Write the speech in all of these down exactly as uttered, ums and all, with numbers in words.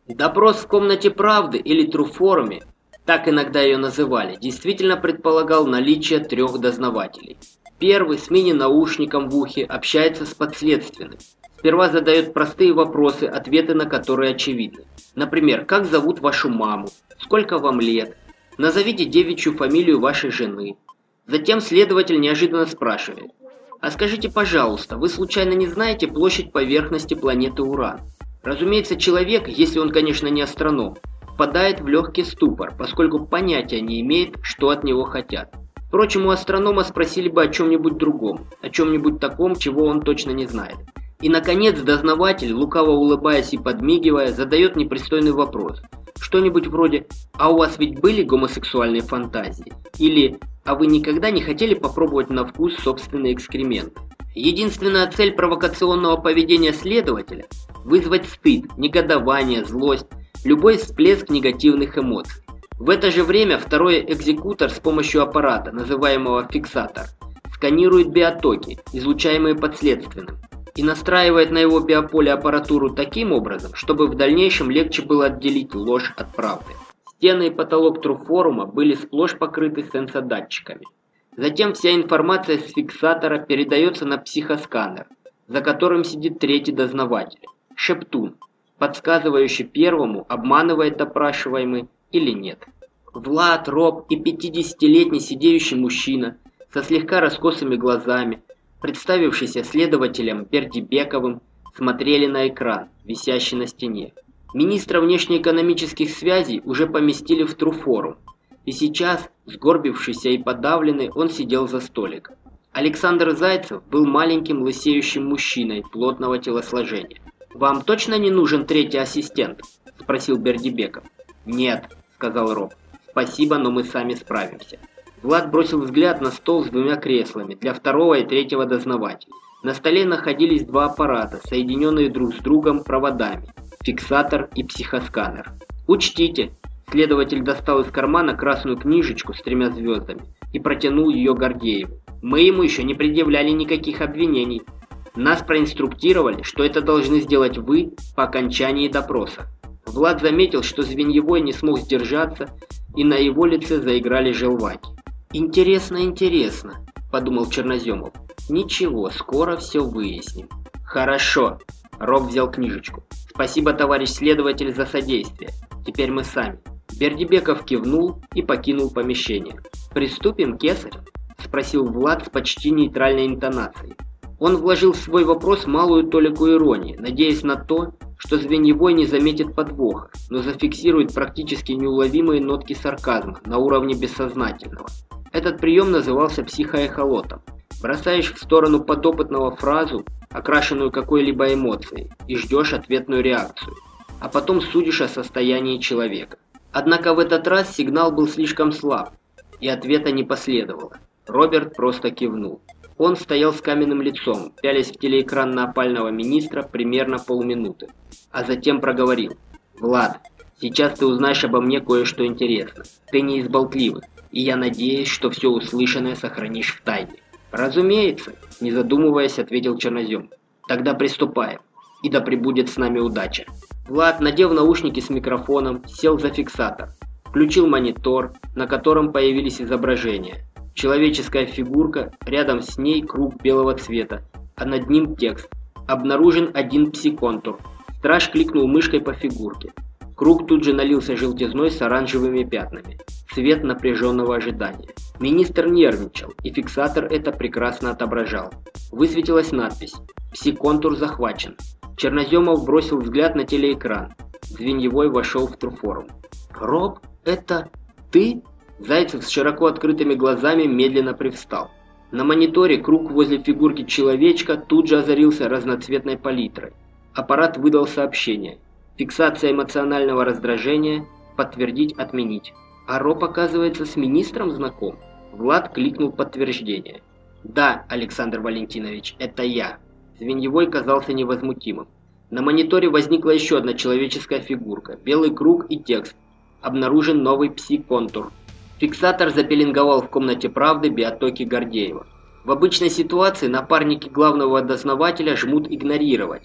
Допрос в комнате правды или Труфоруме, так иногда ее называли, действительно предполагал наличие трех дознавателей. Первый с мини-наушником в ухе общается с подследственным. Сперва задает простые вопросы, ответы на которые очевидны. Например, как зовут вашу маму, сколько вам лет, назовите девичью фамилию вашей жены. Затем следователь неожиданно спрашивает: а скажите, пожалуйста, вы случайно не знаете площадь поверхности планеты Уран? Разумеется, человек, если он, конечно, не астроном, впадает в легкий ступор, поскольку понятия не имеет, что от него хотят. Впрочем, у астронома спросили бы о чем-нибудь другом, о чем-нибудь таком, чего он точно не знает. И, наконец, дознаватель, лукаво улыбаясь и подмигивая, задает непристойный вопрос. Что-нибудь вроде: «А у вас ведь были гомосексуальные фантазии?» Или «А вы никогда не хотели попробовать на вкус собственный экскремент?» Единственная цель провокационного поведения следователя – вызвать стыд, негодование, злость, любой всплеск негативных эмоций. В это же время второй экзекутор с помощью аппарата, называемого фиксатор, сканирует биотоки, излучаемые подследственным, и настраивает на его биополе аппаратуру таким образом, чтобы в дальнейшем легче было отделить ложь от правды. Стены и потолок Труфорума были сплошь покрыты сенсодатчиками. Затем вся информация с фиксатора передается на психосканер, за которым сидит третий дознаватель – Шептун, подсказывающий первому, обманывает опрашиваемый или нет. Влад, Роб и пятидесятилетний сидеющий мужчина со слегка раскосыми глазами, представившийся следователем Бердибековым, смотрели на экран, висящий на стене. Министра внешнеэкономических связей уже поместили в Труфорум, и сейчас, сгорбившийся и подавленный, он сидел за столиком. Александр Зайцев был маленьким лысеющим мужчиной плотного телосложения. «Вам точно не нужен третий ассистент?» – спросил Бердибеков. «Нет», – сказал Роб. «Спасибо, но мы сами справимся». Влад бросил взгляд на стол с двумя креслами для второго и третьего дознавателей. На столе находились два аппарата, соединенные друг с другом проводами – фиксатор и психосканер. «Учтите», – следователь достал из кармана красную книжечку с тремя звездами и протянул ее Гордееву. «Мы ему еще не предъявляли никаких обвинений. Нас проинструктировали, что это должны сделать вы по окончании допроса». Влад заметил, что Звеньевой не смог сдержаться, и на его лице заиграли желваки. «Интересно, интересно», – подумал Черноземов. «Ничего, скоро все выясним». «Хорошо», – Роб взял книжечку. «Спасибо, товарищ следователь, за содействие. Теперь мы сами». Бердибеков кивнул и покинул помещение. «Приступим, кесарь?» – спросил Влад с почти нейтральной интонацией. Он вложил в свой вопрос малую толику иронии, надеясь на то, что Звеньевой не заметит подвоха, но зафиксирует практически неуловимые нотки сарказма на уровне бессознательного. Этот прием назывался психоэхолотом. Бросаешь в сторону подопытного фразу, окрашенную какой-либо эмоцией, и ждешь ответную реакцию, а потом судишь о состоянии человека. Однако в этот раз сигнал был слишком слаб, и ответа не последовало. Роберт просто кивнул. Он стоял с каменным лицом, пялясь в телеэкран на опального министра примерно полминуты, а затем проговорил: «Влад, сейчас ты узнаешь обо мне кое-что интересное. Ты не из болтливых, и я надеюсь, что все услышанное сохранишь в тайне». «Разумеется», – не задумываясь, ответил Чернозем. «Тогда приступаем, и да пребудет с нами удача». Влад, надев наушники с микрофоном, сел за фиксатор, включил монитор, на котором появились изображения. Человеческая фигурка, рядом с ней круг белого цвета, а над ним текст. Обнаружен один пси-контур. Страж кликнул мышкой по фигурке. Круг тут же налился желтизной с оранжевыми пятнами. Цвет напряженного ожидания. Министр нервничал, и фиксатор это прекрасно отображал. Высветилась надпись: «Пси-контур захвачен». Черноземов бросил взгляд на телеэкран. Звеньевой вошел в Труфорум. «Роб, это ты?» Зайцев с широко открытыми глазами медленно привстал. На мониторе круг возле фигурки человечка тут же озарился разноцветной палитрой. Аппарат выдал сообщение: «Фиксация эмоционального раздражения, подтвердить, отменить». А Роб, оказывается, с министром знаком. Влад кликнул подтверждение. «Да, Александр Валентинович, это я». Звеньевой казался невозмутимым. На мониторе возникла еще одна человеческая фигурка, белый круг и текст: «Обнаружен новый пси-контур». Фиксатор запеленговал в комнате правды биотоки Гордеева. В обычной ситуации напарники главного дознавателя жмут «игнорировать»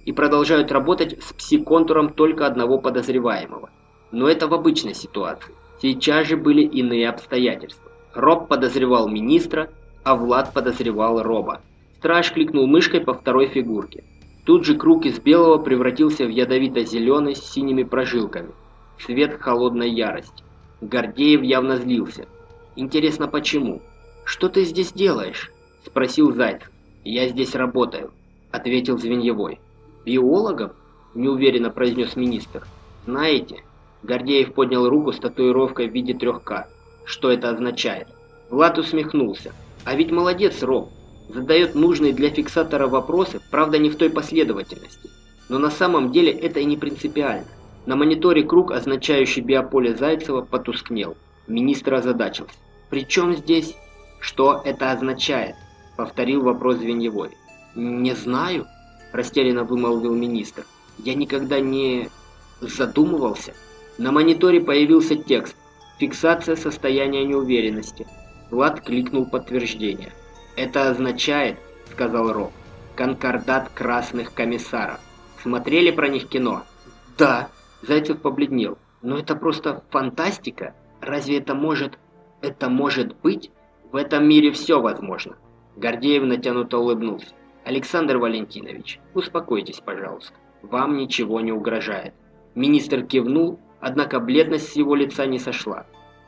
и продолжают работать с пси-контуром только одного подозреваемого. Но это в обычной ситуации. Сейчас же были иные обстоятельства. Роб подозревал министра, а Влад подозревал Роба. Страж кликнул мышкой по второй фигурке. Тут же круг из белого превратился в ядовито-зеленый с синими прожилками. Цвет холодной ярости. Гордеев явно злился. Интересно, почему? «Что ты здесь делаешь?» – спросил Зайцев. «Я здесь работаю», – ответил Звеньевой. «Биологом?» – неуверенно произнес министр. «Знаете?» – Гордеев поднял руку с татуировкой в виде трех К. «Что это означает?» Влад усмехнулся. «А ведь молодец, Роб. Задает нужные для фиксатора вопросы, правда не в той последовательности. Но на самом деле это и не принципиально». На мониторе круг, означающий биополе Зайцева, потускнел. Министр озадачился. «При чем здесь?» «Что это означает?» – повторил вопрос Звеньевой. «Не знаю», – растерянно вымолвил министр. «Я никогда не задумывался». На мониторе появился текст «Фиксация состояния неуверенности». Влад кликнул подтверждение. «Это означает, – сказал Роб, – конкордат красных комиссаров. Смотрели про них кино?» «Да», – Зайцев побледнел. «Но это просто фантастика. Разве это может... это может быть?» «В этом мире все возможно», – Гордеев натянуто улыбнулся. «Александр Валентинович, успокойтесь, пожалуйста. Вам ничего не угрожает». Министр кивнул, однако бледность с его лица не сошла.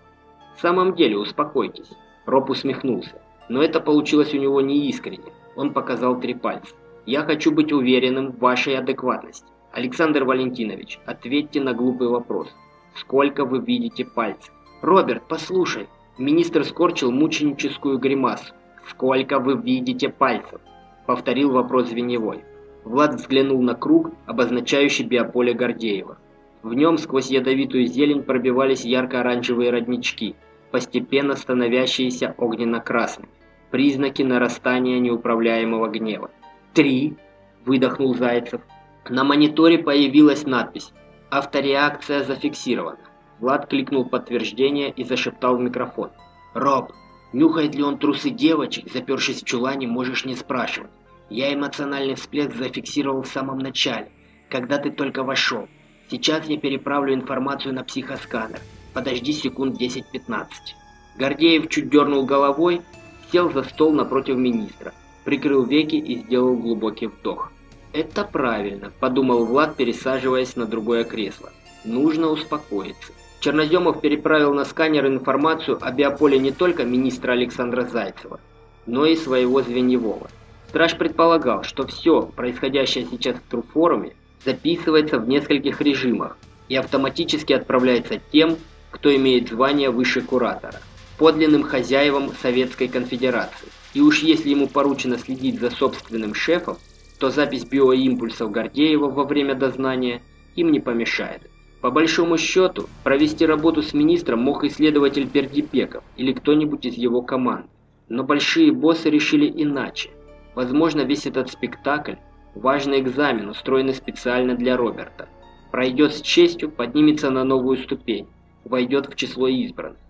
«В самом деле, успокойтесь», – Роб усмехнулся. Но это получилось у него неискренне. Он показал три пальца. «Я хочу быть уверенным в вашей адекватности. Александр Валентинович, ответьте на глупый вопрос. Сколько вы видите пальцев?» «Роберт, послушай!» Министр скорчил мученическую гримасу. «Сколько вы видите пальцев?» – повторил вопрос Звеньевой. Влад взглянул на круг, обозначающий биополе Гордеева. В нем сквозь ядовитую зелень пробивались ярко-оранжевые роднички, постепенно становящиеся огненно-красными. Признаки нарастания неуправляемого гнева. «Три!» – выдохнул Зайцев. На мониторе появилась надпись «Автореакция зафиксирована». Влад кликнул подтверждение и зашептал в микрофон. «Роб, нюхает ли он трусы девочек, запершись в чулане, можешь не спрашивать. Я эмоциональный всплеск зафиксировал в самом начале, когда ты только вошел. Сейчас я переправлю информацию на психосканер. Подожди секунд десять-пятнадцать». Гордеев чуть дернул головой, сел за стол напротив министра, прикрыл веки и сделал глубокий вдох. «Это правильно», – подумал Влад, пересаживаясь на другое кресло. «Нужно успокоиться». Черноземов переправил на сканер информацию о биополе не только министра Александра Зайцева, но и своего Звеньевого. Страж предполагал, что все, происходящее сейчас в Труфоруме, записывается в нескольких режимах и автоматически отправляется тем, кто имеет звание выше куратора, подлинным хозяевам Советской Конфедерации. И уж если ему поручено следить за собственным шефом, то запись биоимпульсов Гордеева во время дознания им не помешает. По большому счету, провести работу с министром мог исследователь Бердипеков или кто-нибудь из его команды. Но большие боссы решили иначе. Возможно, весь этот спектакль – важный экзамен, устроенный специально для Роберта. Пройдет с честью, поднимется на новую ступень, войдет в число избранных.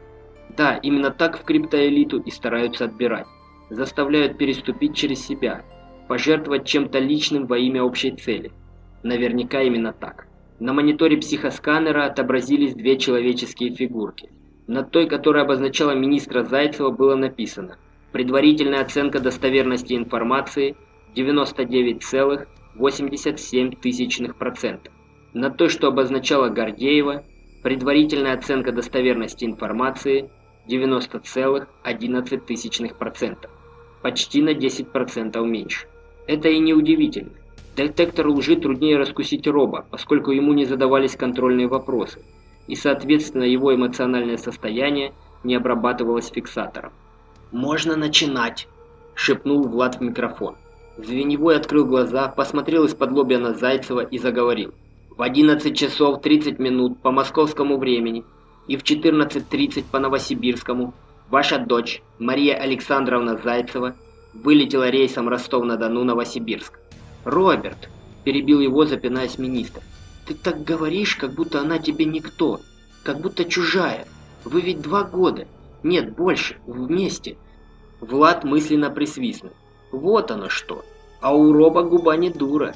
Да, именно так в криптоэлиту и стараются отбирать. Заставляют переступить через себя, пожертвовать чем-то личным во имя общей цели. Наверняка именно так. На мониторе психосканера отобразились две человеческие фигурки. На той, которая обозначала министра Зайцева, было написано «Предварительная оценка достоверности информации девяносто девять целых восемьдесят семь тысячных процента». На той, что обозначала Гордеева, предварительная оценка достоверности информации девяносто целых одиннадцать тысячных процента. Почти на десять процентов меньше. Это и не удивительно. Детектор лжи труднее раскусить Роба, поскольку ему не задавались контрольные вопросы, и, соответственно, его эмоциональное состояние не обрабатывалось фиксатором. «Можно начинать», – шепнул Влад в микрофон. Звеньевой открыл глаза, посмотрел из-под лобья на Зайцева и заговорил. «В одиннадцать часов тридцать минут по московскому времени и в четырнадцать тридцать по новосибирскому ваша дочь Мария Александровна Зайцева вылетела рейсом Ростов-на-Дону-Новосибирск». «Роберт», – перебил его, запинаясь министр, – «ты так говоришь, как будто она тебе никто, как будто чужая. Вы ведь два года, нет, больше, вместе». Влад мысленно присвистнул. Вот оно что. А у Роба губа не дура.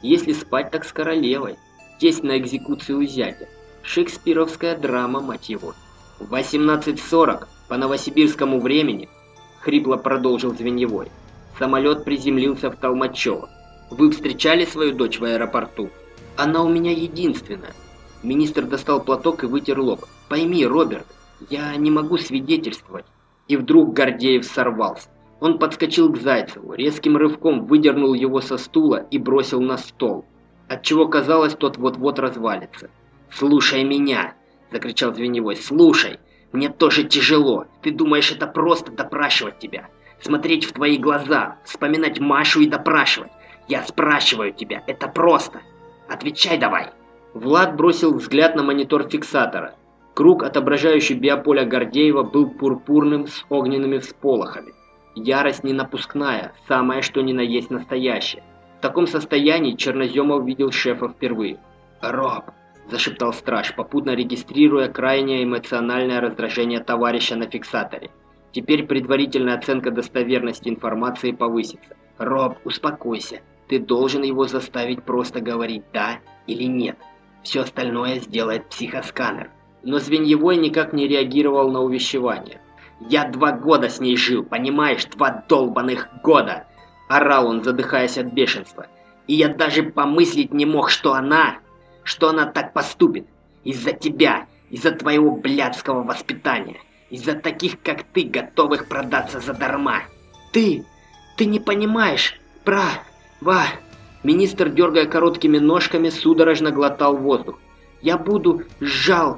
Если спать, так с королевой. Тесть на экзекуцию у зятя. Шекспировская драма, мать его. В восемнадцать сорок по новосибирскому времени, хрипло продолжил Звеньевой, самолет приземлился в Толмачево. Вы встречали свою дочь в аэропорту? Она у меня единственная. Министр достал платок и вытер лоб. Пойми, Роберт, я не могу свидетельствовать. И вдруг Гордеев сорвался. Он подскочил к Зайцеву, резким рывком выдернул его со стула и бросил на стол, отчего казалось, тот вот-вот развалится. «Слушай меня!» – закричал Звеньевой. «Слушай! Мне тоже тяжело. Ты думаешь, это просто допрашивать тебя? Смотреть в твои глаза, вспоминать Машу и допрашивать? Я спрашиваю тебя, это просто! Отвечай давай!» Влад бросил взгляд на монитор фиксатора. Круг, отображающий биополя Гордеева, был пурпурным с огненными всполохами. Ярость не напускная, самое что ни на есть настоящее. В таком состоянии Черноземов видел шефа впервые. «Роб!» – зашептал страж, попутно регистрируя крайнее эмоциональное раздражение товарища на фиксаторе. Теперь предварительная оценка достоверности информации повысится. «Роб, успокойся. Ты должен его заставить просто говорить «да» или «нет». Все остальное сделает психосканер». Но Звеньевой никак не реагировал на увещевание. «Я два года с ней жил, понимаешь? Два долбаных года!» Орал он, задыхаясь от бешенства. «И я даже помыслить не мог, что она... Что она так поступит. Из-за тебя, из-за твоего блядского воспитания. Из-за таких, как ты, готовых продаться задарма. Ты... Ты не понимаешь, про... Ва...» Министр, дергая короткими ножками, судорожно глотал воздух. «Я буду жал...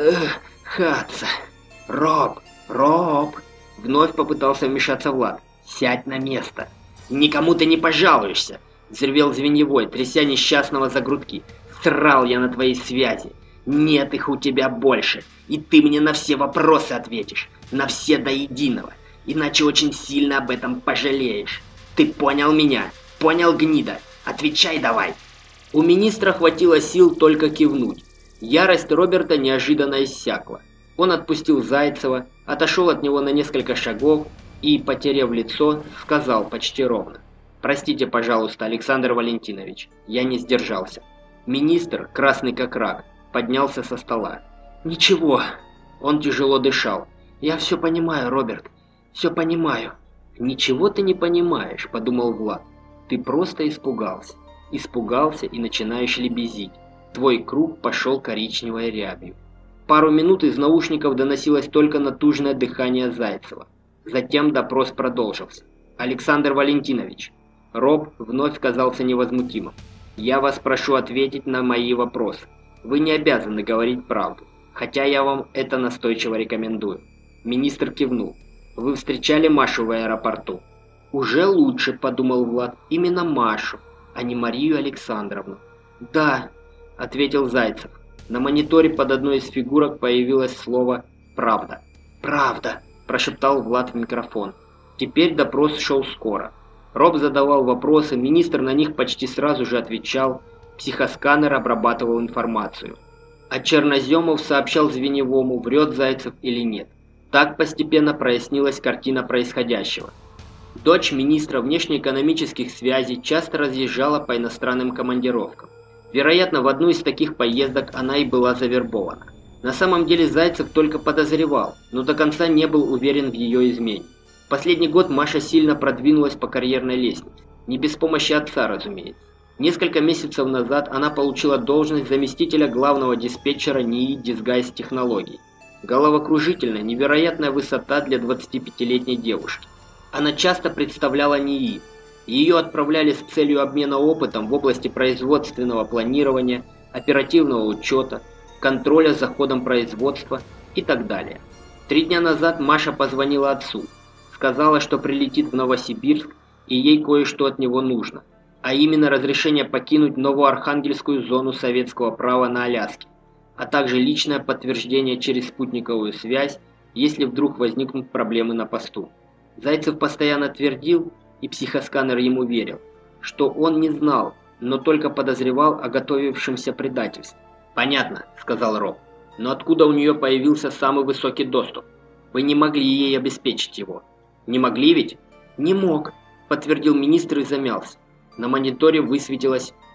хаться. Роб, Роб!» Вновь попытался вмешаться Влад. «Сядь на место. Никому ты не пожалуешься!» Взревел Звеньевой, тряся несчастного за грудки. «Срал я на твоей связи. Нет их у тебя больше. И ты мне на все вопросы ответишь. На все до единого. Иначе очень сильно об этом пожалеешь. Ты понял меня? Понял, гнида? Отвечай давай!» У министра хватило сил только кивнуть. Ярость Роберта неожиданно иссякла. Он отпустил Зайцева, отошел от него на несколько шагов и, потеряв лицо, сказал почти ровно: «Простите, пожалуйста, Александр Валентинович, я не сдержался». Министр, красный как рак, поднялся со стола. «Ничего», – он тяжело дышал. «Я все понимаю, Роберт, все понимаю». «Ничего ты не понимаешь», – подумал Влад. «Ты просто испугался. Испугался и начинаешь лебезить. Твой круг пошел коричневой рябью». Пару минут из наушников доносилось только натужное дыхание Зайцева. Затем допрос продолжился. «Александр Валентинович». Роб вновь казался невозмутимым. «Я вас прошу ответить на мои вопросы. Вы не обязаны говорить правду, хотя я вам это настойчиво рекомендую». Министр кивнул. «Вы встречали Машу в аэропорту?» «Уже лучше», – подумал Влад, – «именно Машу, а не Марию Александровну». «Да», – ответил Зайцев. На мониторе под одной из фигурок появилось слово «правда». «Правда», – прошептал Влад в микрофон. Теперь допрос шел скоро. Роб задавал вопросы, министр на них почти сразу же отвечал, психосканер обрабатывал информацию. А Черноземов сообщал Звеньевому, врет Зайцев или нет. Так постепенно прояснилась картина происходящего. Дочь министра внешнеэкономических связей часто разъезжала по иностранным командировкам. Вероятно, в одну из таких поездок она и была завербована. На самом деле Зайцев только подозревал, но до конца не был уверен в ее измене. В последний год Маша сильно продвинулась по карьерной лестнице. Не без помощи отца, разумеется. Несколько месяцев назад она получила должность заместителя главного диспетчера НИИ «Дисгайз технологий». Головокружительная, невероятная высота для двадцатипятилетней девушки. Она часто представляла НИИ. Ее отправляли с целью обмена опытом в области производственного планирования, оперативного учета, контроля за ходом производства и так далее. Три дня назад Маша позвонила отцу. Сказала, что прилетит в Новосибирск и ей кое-что от него нужно. А именно разрешение покинуть Новоархангельскую зону советского права на Аляске, а также личное подтверждение через спутниковую связь, если вдруг возникнут проблемы на посту. Зайцев постоянно твердил, и психосканер ему верил, что он не знал, но только подозревал о готовившемся предательстве. «Понятно», — сказал Роб, — «но откуда у нее появился самый высокий доступ? Вы не могли ей обеспечить его». «Не могли ведь?» «Не мог», — подтвердил министр и замялся. На мониторе высветилась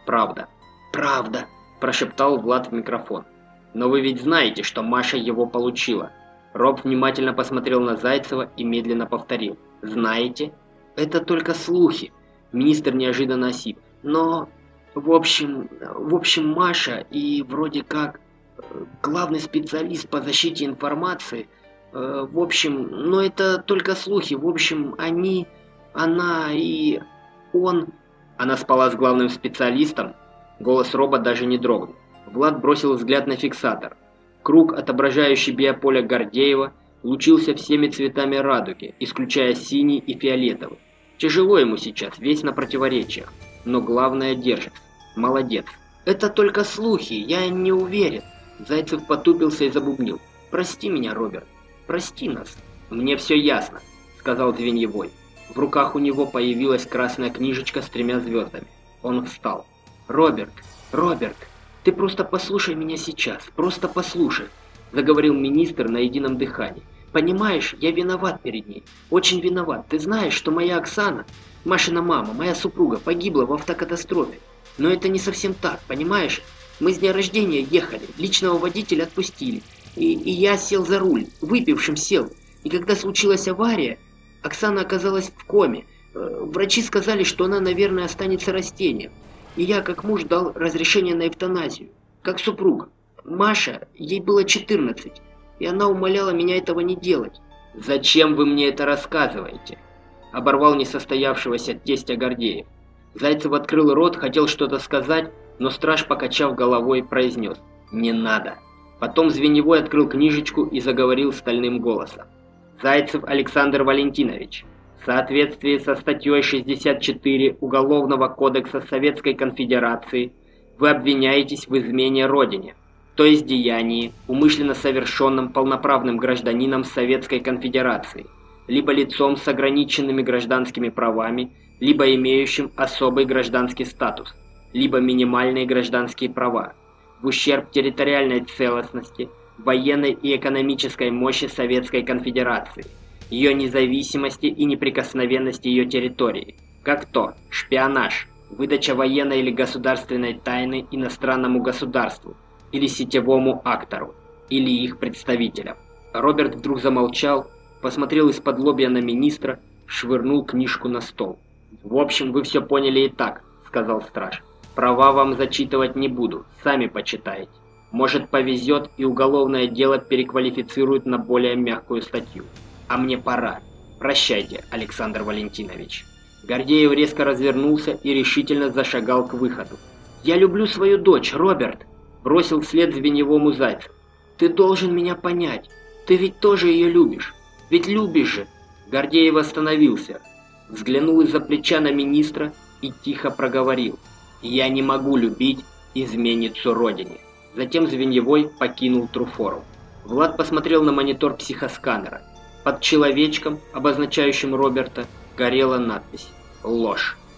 правда». «Правда», – прошептал Влад в микрофон. «Но вы ведь знаете, что Маша его получила». Роб внимательно посмотрел на Зайцева и медленно повторил. «Знаете? Это только слухи». Министр неожиданно осип. «Но, в общем, в общем, Маша и вроде как главный специалист по защите информации, э, в общем, но это только слухи, в общем, они, она и он...» «Она спала с главным специалистом?» Голос Роба даже не дрогнул. Влад бросил взгляд на фиксатор. Круг, отображающий биополе Гордеева, лучился всеми цветами радуги, исключая синий и фиолетовый. Тяжело ему сейчас, весь на противоречиях. Но главное держит. Молодец. «Это только слухи, я не уверен». Зайцев потупился и забубнил. «Прости меня, Роберт. Прости нас». «Мне все ясно», — сказал Звеньевой. В руках у него появилась красная книжечка с тремя звездами. Он встал. «Роберт, Роберт, ты просто послушай меня сейчас, просто послушай», — заговорил министр на едином дыхании. «Понимаешь, я виноват перед ней, очень виноват. Ты знаешь, что моя Оксана, Машина мама, моя супруга, погибла в автокатастрофе. Но это не совсем так, понимаешь? Мы с дня рождения ехали, личного водителя отпустили, и, и я сел за руль, выпившим сел. И когда случилась авария, Оксана оказалась в коме. Врачи сказали, что она, наверное, останется растением. И я, как муж, дал разрешение на эвтаназию. Как супруг. Маша, ей было четырнадцать, и она умоляла меня этого не делать». «Зачем вы мне это рассказываете?» Оборвал несостоявшегося тестя Гордеев. Зайцев открыл рот, хотел что-то сказать, но страж, покачав головой, произнес: «Не надо». Потом Звеньевой открыл книжечку и заговорил стальным голосом. «Зайцев Александр Валентинович, в соответствии со статьей шестьдесят четыре Уголовного кодекса Советской Конфедерации вы обвиняетесь в измене Родине, то есть деянии, умышленно совершенном полноправным гражданином Советской Конфедерации, либо лицом с ограниченными гражданскими правами, либо имеющим особый гражданский статус, либо минимальные гражданские права, в ущерб территориальной целостности, военной и экономической мощи Советской Конфедерации, ее независимости и неприкосновенности ее территории, как то шпионаж, выдача военной или государственной тайны иностранному государству или сетевому актору, или их представителям». Роберт вдруг замолчал, посмотрел из-под лобья на министра, швырнул книжку на стол. «В общем, вы все поняли и так», — сказал страж. «Права вам зачитывать не буду, сами почитаете. Может, повезет, и уголовное дело переквалифицируют на более мягкую статью. А мне пора. Прощайте, Александр Валентинович». Гордеев резко развернулся и решительно зашагал к выходу. «Я люблю свою дочь, Роберт», — бросил вслед Звеньевому Зайцев. «Ты должен меня понять. Ты ведь тоже ее любишь. Ведь любишь же». Гордеев остановился, взглянул из-за плеча на министра и тихо проговорил: «Я не могу любить изменницу Родине». Затем Звеньевой покинул Труфорум. Влад посмотрел на монитор психосканера. Под человечком, обозначающим Роберта, горела надпись «Ложь».